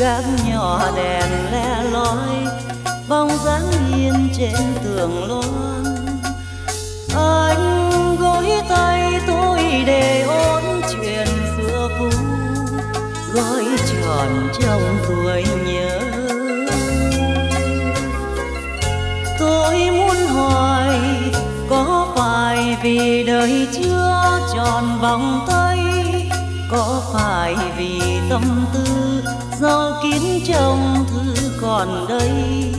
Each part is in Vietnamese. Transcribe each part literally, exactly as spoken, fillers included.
gác nhỏ đèn le lói, bóng dáng yên trên tường loan. Anh gối tay tôi để ôn chuyện xưa cũ, gói tròn trong tuổi nhớ. Tôi muốn hỏi có phải vì đời chưa tròn vòng tay, có phải vì tâm tư dấu kín trong thư còn đây,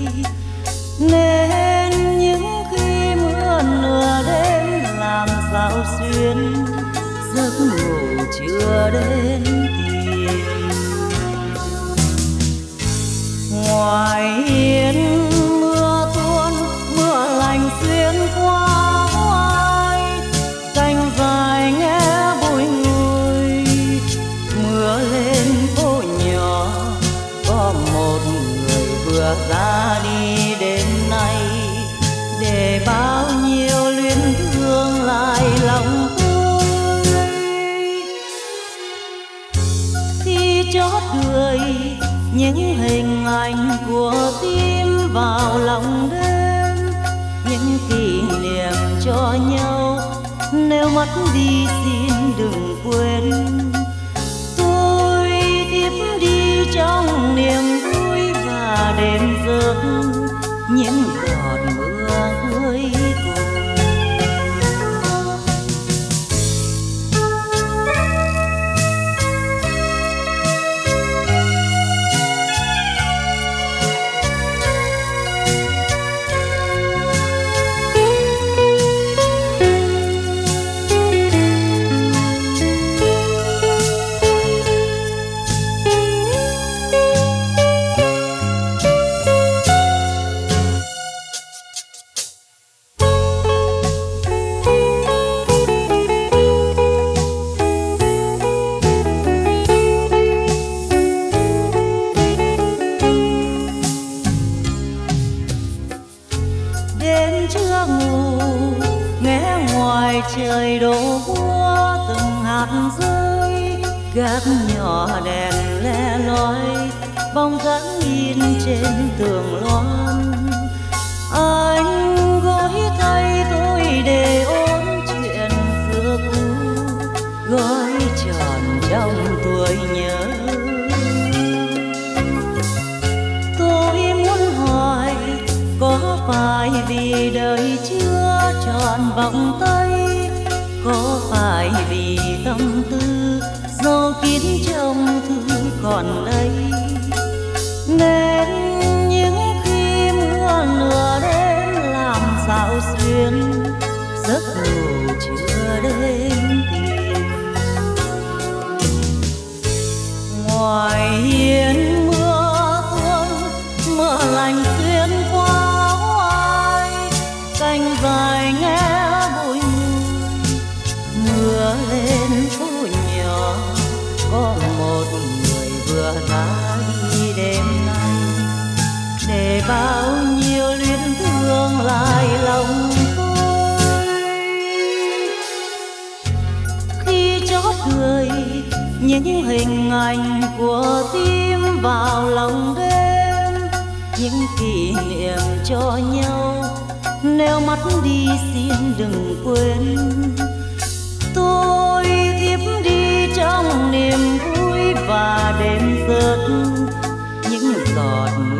nên những khi mưa nửa đêm làm sao xuyên giấc ngủ chưa đến tìm. Ngoài hiên mưa tuôn, mưa lạnh xuyên qua hoài, cành dài nghe bụi ngùi. Mưa lên phố nhỏ, có một người vừa ra đi đêm nay, để bao nhiêu luyến thương lại lòng tôi. Khi chót cười những hình ảnh của tim vào lòng đêm, những kỷ niệm cho nhau, nếu mất đi xin đừng quên. Tôi tiếp đi trong niềm vui và đêm giấc những giọt mưa cuối cùng. Đêm chưa ngủ nghe ngoài trời đổ mưa từng hạt rơi, gác nhỏ đèn le lói, bóng dáng in trên tường loan. Anh gối tay tôi để ôn chuyện xưa cũ, gói tròn trong tuổi nhớ. Tôi muốn hỏi có phải vì đời chưa tròn vòng tay, có phải vì tâm tư dấu kín trong thư còn đây, nên những khi mưa nửa đêm làm sao xuyên giấc ngủ chưa đến tìm. Ngoài hiên mưa tuôn, mưa lạnh xuyên qua hoài, cành dài nghe bụi mùi. Mưa lên phố nhỏ, có một người vừa ra đi đêm nay, để bao nhiêu luyến thương lại lòng tôi. Khi chót cười những hình ảnh của tim vào lòng đêm, những kỷ niệm cho nhau, nếu mất đi xin đừng quên. Tôi tiếp đi trong niềm vui và đêm giấc những giọt